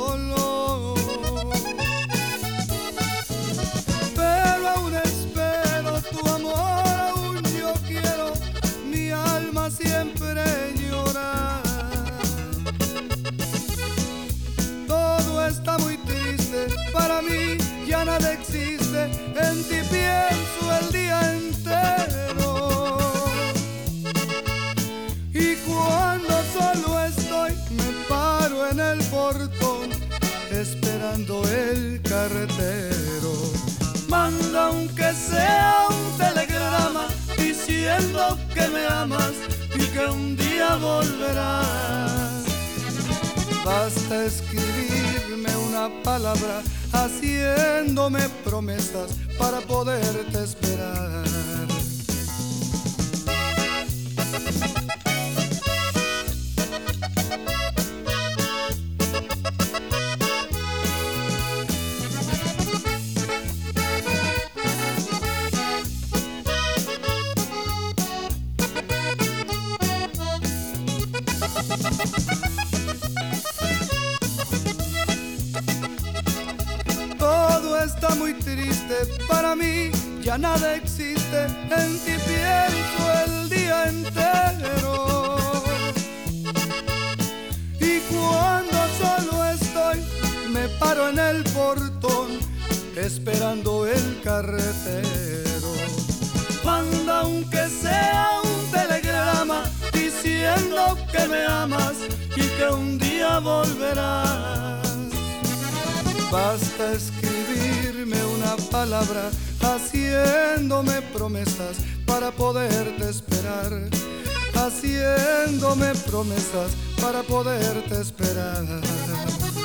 dolor. Pero aún espero tu amor, aún yo quiero mi alma siempre llorar. Todo está muy triste, para mí ya nada existe, en ti pienso el día entero. Y cuando solo estoy, me paro en el portón, esperando el carretero. Manda aunque sea un telegrama, diciendo que me amas y que un día volverás. Basta escribirme una palabra, haciéndome promesas para poderte esperar. Todo está muy triste, para mí ya nada existe, en ti pienso el día entero. Y cuando solo estoy, me paro en el portón, esperando el carretero. Manda aunque sea un telegrama, diciendo que me amas y que un día volverás. Basta escribirme una palabra, haciéndome promesas para poderte esperar. Haciéndome promesas para poderte esperar.